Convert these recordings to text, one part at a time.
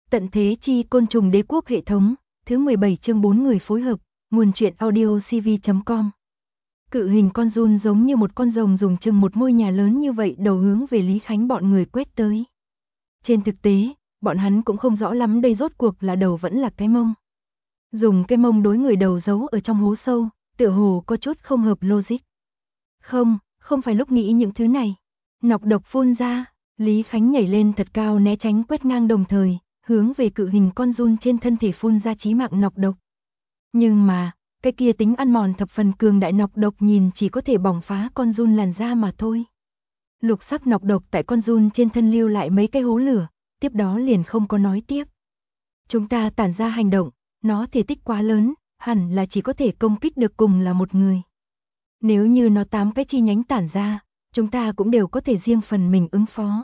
Tận thế chi côn trùng đế quốc hệ thống, thứ 17 chương 4 người phối hợp, nguồn truyện audio cv.com. Cự hình con giun giống như một con rồng dùng chừng một ngôi nhà lớn như vậy đầu hướng về Lý Khánh bọn người quét tới. Trên thực tế, bọn hắn cũng không rõ lắm đây rốt cuộc là đầu vẫn là cái mông. Dùng cái mông đối người đầu giấu ở trong hố sâu, tựa hồ có chút không hợp logic. Không phải lúc nghĩ những thứ này. Nọc độc phun ra, Lý Khánh nhảy lên thật cao né tránh quét ngang đồng thời, hướng về cự hình con giun trên thân thể phun ra chí mạng nọc độc. Nhưng mà, cái kia tính ăn mòn thập phần cường đại nọc độc nhìn chỉ có thể bỏng phá con giun làn da mà thôi. Lục sắc nọc độc tại con giun trên thân lưu lại mấy cái hố lửa, tiếp đó liền không có nói tiếp. Chúng ta tản ra hành động, nó thể tích quá lớn, hẳn là chỉ có thể công kích được cùng là một người. Nếu như nó 8 cái chi nhánh tản ra, chúng ta cũng đều có thể riêng phần mình ứng phó.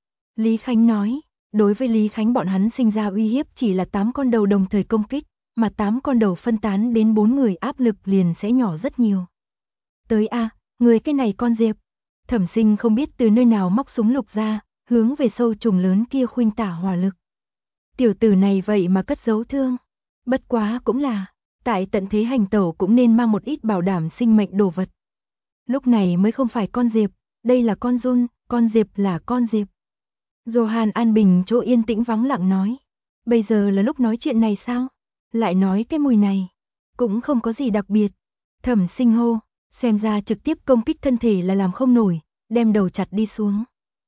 Lý Khánh nói, đối với Lý Khánh bọn hắn sinh ra uy hiếp chỉ là 8 con đầu đồng thời công kích, mà 8 con đầu phân tán đến 4 người áp lực liền sẽ nhỏ rất nhiều. Tới a, người cái này con Diệp. Thẩm Sinh không biết từ nơi nào móc súng lục ra, hướng về sâu trùng lớn kia khuynh tả hỏa lực. Tiểu tử này vậy mà cất giấu thương. Bất quá cũng là, tại tận thế hành tẩu cũng nên mang một ít bảo đảm sinh mệnh đồ vật. Lúc này mới không phải con Diệp, đây là con giun, con Diệp là con Diệp. Johan an bình chỗ yên tĩnh vắng lặng nói. Bây giờ là lúc nói chuyện này sao? Lại nói cái mùi này. Cũng không có gì đặc biệt. Thẩm Sinh hô, xem ra trực tiếp công kích thân thể là làm không nổi, đem đầu chặt đi xuống.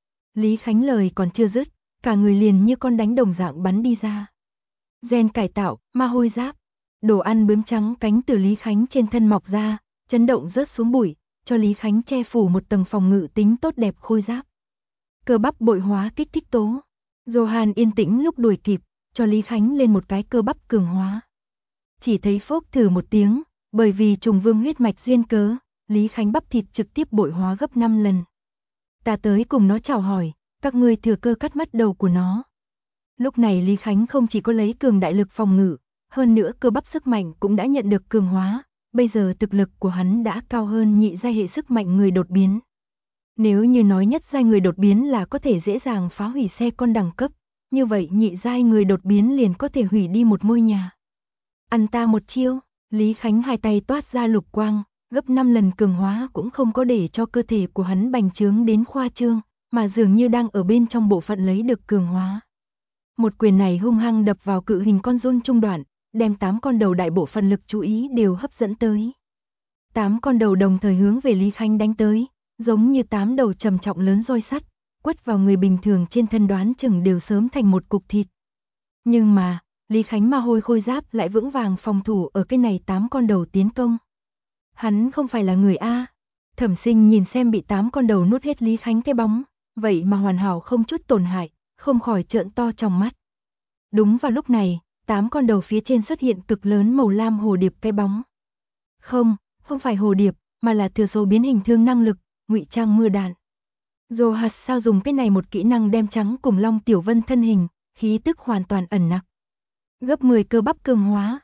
Lý Khánh lời còn chưa dứt, cả người liền như con đánh đồng dạng bắn đi ra. Gen cải tạo, ma hôi giáp. Đồ ăn bướm trắng cánh từ Lý Khánh trên thân mọc ra, chấn động rớt xuống bụi, cho Lý Khánh che phủ một tầng phòng ngự tính tốt đẹp khôi giáp. Cơ bắp bội hóa kích thích tố. Johan yên tĩnh lúc đuổi kịp, cho Lý Khánh lên một cái cơ bắp cường hóa. Chỉ thấy phốc thử một tiếng, bởi vì trùng vương huyết mạch duyên cớ, Lý Khánh bắp thịt trực tiếp bội hóa gấp 5 lần. Ta tới cùng nó chào hỏi, các ngươi thừa cơ cắt mất đầu của nó. Lúc này Lý Khánh không chỉ có lấy cường đại lực phòng ngự, hơn nữa cơ bắp sức mạnh cũng đã nhận được cường hóa, bây giờ thực lực của hắn đã cao hơn nhị giai hệ sức mạnh người đột biến. Nếu như nói nhất giai người đột biến là có thể dễ dàng phá hủy xe con đẳng cấp, như vậy nhị giai người đột biến liền có thể hủy đi một ngôi nhà. Ăn ta một chiêu, Lý Khánh hai tay toát ra lục quang, gấp 5 lần cường hóa cũng không có để cho cơ thể của hắn bành trướng đến khoa trương, mà dường như đang ở bên trong bộ phận lấy được cường hóa. Một quyền này hung hăng đập vào cự hình con giun trung đoạn, đem 8 con đầu đại bộ phận lực chú ý đều hấp dẫn tới. 8 con đầu đồng thời hướng về Lý Khánh đánh tới, giống như 8 đầu trầm trọng lớn roi sắt, quất vào người bình thường trên thân đoán chừng đều sớm thành một cục thịt. Nhưng mà, Lý Khánh ma hôi khôi giáp lại vững vàng phòng thủ ở cái này 8 con đầu tiến công. Hắn không phải là người A. Thẩm Sinh nhìn xem bị 8 con đầu nuốt hết Lý Khánh cái bóng, vậy mà hoàn hảo không chút tổn hại, không khỏi trợn to trong mắt. Đúng vào lúc này, 8 con đầu phía trên xuất hiện cực lớn màu lam hồ điệp cái bóng. Không phải hồ điệp, mà là thừa số biến hình thương năng lực, ngụy trang mưa đạn. Johan sao dùng cái này một kỹ năng đem trắng cùng Long Tiểu Vân thân hình, khí tức hoàn toàn ẩn nặc. Gấp 10 cơ bắp cường hóa.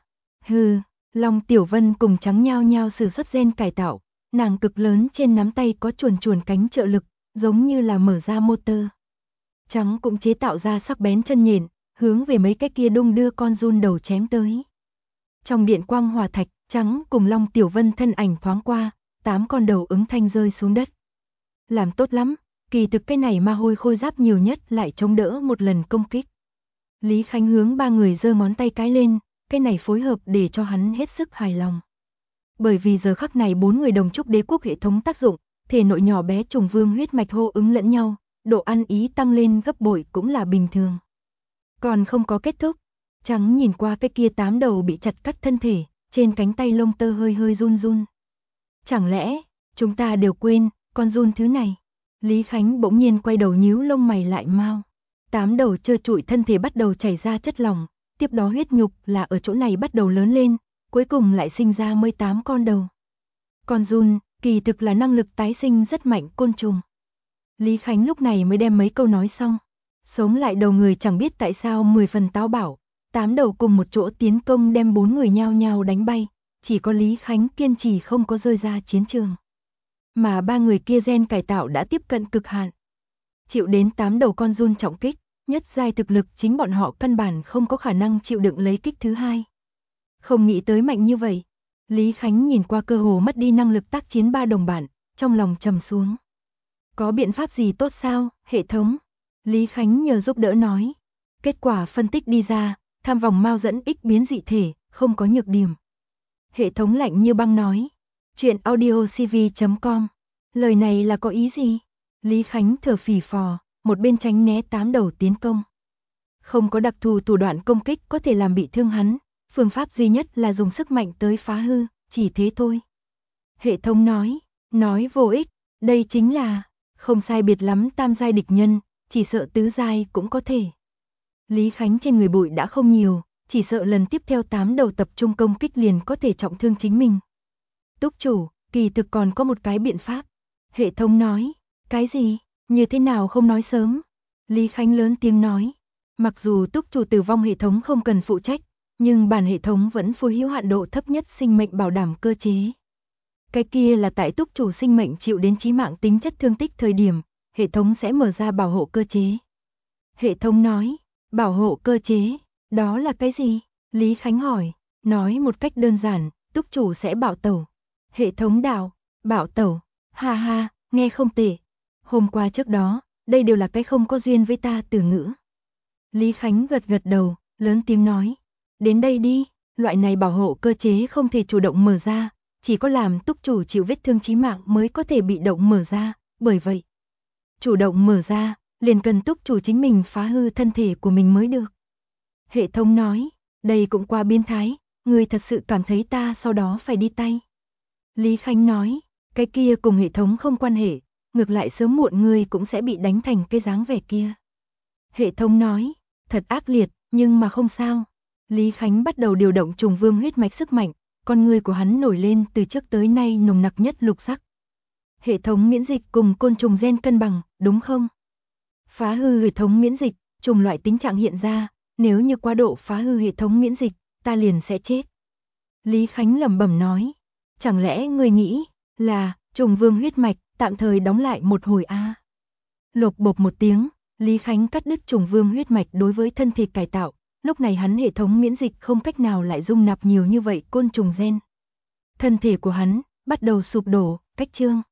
Long Tiểu Vân cùng trắng nhao nhao sử xuất gen cải tạo, nàng cực lớn trên nắm tay có chuồn chuồn cánh trợ lực, giống như là mở ra motor. Trắng cũng chế tạo ra sắc bén chân nhện, hướng về mấy cái kia đung đưa con giun đầu chém tới. Trong điện quang hỏa thạch, Trắng cùng Long Tiểu Vân thân ảnh thoáng qua, 8 con đầu ứng thanh rơi xuống đất. Làm tốt lắm, kỳ thực cái này ma hôi khôi giáp nhiều nhất lại chống đỡ một lần công kích. Lý Khánh hướng 3 người giơ ngón tay cái lên, cái này phối hợp để cho hắn hết sức hài lòng. Bởi vì giờ khắc này 4 người đồng trúc đế quốc hệ thống tác dụng, thể nội nhỏ bé trùng vương huyết mạch hô ứng lẫn nhau, độ ăn ý tăng lên gấp bội cũng là bình thường. Còn không có kết thúc, Trắng nhìn qua cái kia 8 đầu bị chặt cắt thân thể, trên cánh tay lông tơ hơi hơi run run. Chẳng lẽ, chúng ta đều quên, con giun thứ này. Lý Khánh bỗng nhiên quay đầu nhíu lông mày lại mau. 8 đầu trơ trụi thân thể bắt đầu chảy ra chất lỏng, tiếp đó huyết nhục là ở chỗ này bắt đầu lớn lên, cuối cùng lại sinh ra 18 con đầu. Con giun, kỳ thực là năng lực tái sinh rất mạnh côn trùng. Lý Khánh lúc này mới đem mấy câu nói xong. Sống lại đầu người chẳng biết tại sao 10 phần táo bạo, 8 đầu cùng một chỗ tiến công đem 4 người nhao nhao đánh bay, chỉ có Lý Khánh kiên trì không có rơi ra chiến trường. Mà 3 người kia gen cải tạo đã tiếp cận cực hạn. Chịu đến 8 đầu con giun trọng kích, Nhất giai thực lực chính bọn họ căn bản không có khả năng chịu đựng lấy kích thứ hai. Không nghĩ tới mạnh như vậy. Lý Khánh nhìn qua cơ hồ mất đi năng lực tác chiến ba đồng bạn, trong lòng trầm xuống. Có biện pháp gì tốt sao, hệ thống? Lý Khánh nhờ giúp đỡ nói. Kết quả phân tích đi ra, tham vòng mao dẫn ích biến dị thể, không có nhược điểm. Hệ thống lạnh như băng nói. Chuyện audiocv.com. Lời này là có ý gì? Lý Khánh thở phì phò, một bên tránh né 8 đầu tiến công. Không có đặc thù thủ đoạn công kích có thể làm bị thương hắn, phương pháp duy nhất là dùng sức mạnh tới phá hư, chỉ thế thôi. Hệ thống nói vô ích, đây chính là, không sai biệt lắm tam giai địch nhân, chỉ sợ tứ giai cũng có thể. Lý Khánh trên người bụi đã không nhiều, chỉ sợ lần tiếp theo 8 đầu tập trung công kích liền có thể trọng thương chính mình. Túc chủ, kỳ thực còn có một cái biện pháp. Hệ thống nói, cái gì, như thế nào không nói sớm? Lý Khánh lớn tiếng nói, mặc dù túc chủ tử vong hệ thống không cần phụ trách, nhưng bản hệ thống vẫn phối hữu hạn độ thấp nhất sinh mệnh bảo đảm cơ chế. Cái kia là tại túc chủ sinh mệnh chịu đến chí mạng tính chất thương tích thời điểm, hệ thống sẽ mở ra bảo hộ cơ chế. Hệ thống nói, bảo hộ cơ chế, đó là cái gì? Lý Khánh hỏi, nói một cách đơn giản, túc chủ sẽ bạo tẩu. Hệ thống đạo, bạo tẩu, ha ha, nghe không tệ. Hôm qua trước đó, đây đều là cái không có duyên với ta từ ngữ. Lý Khánh gật gật đầu, lớn tiếng nói, đến đây đi, loại này bảo hộ cơ chế không thể chủ động mở ra, chỉ có làm túc chủ chịu vết thương chí mạng mới có thể bị động mở ra, bởi vậy, chủ động mở ra, liền cần túc chủ chính mình phá hư thân thể của mình mới được. Hệ thống nói, đây cũng quá biến thái, người thật sự cảm thấy ta sau đó phải đi tay. Lý Khánh nói, cái kia cùng hệ thống không quan hệ, ngược lại sớm muộn người cũng sẽ bị đánh thành cái dáng vẻ kia. Hệ thống nói, thật ác liệt, nhưng mà không sao. Lý Khánh bắt đầu điều động trùng vương huyết mạch sức mạnh, con người của hắn nổi lên từ trước tới nay nồng nặc nhất lục sắc. Hệ thống miễn dịch cùng côn trùng gen cân bằng, đúng không? Phá hư hệ thống miễn dịch, trùng loại tính trạng hiện ra, nếu như quá độ phá hư hệ thống miễn dịch, ta liền sẽ chết. Lý Khánh lẩm bẩm nói, chẳng lẽ ngươi nghĩ là trùng vương huyết mạch tạm thời đóng lại một hồi a? Lột bột một tiếng, Lý Khánh cắt đứt trùng vương huyết mạch đối với thân thể cải tạo, lúc này hắn hệ thống miễn dịch không cách nào lại dung nạp nhiều như vậy côn trùng gen. Thân thể của hắn bắt đầu sụp đổ, cách trương.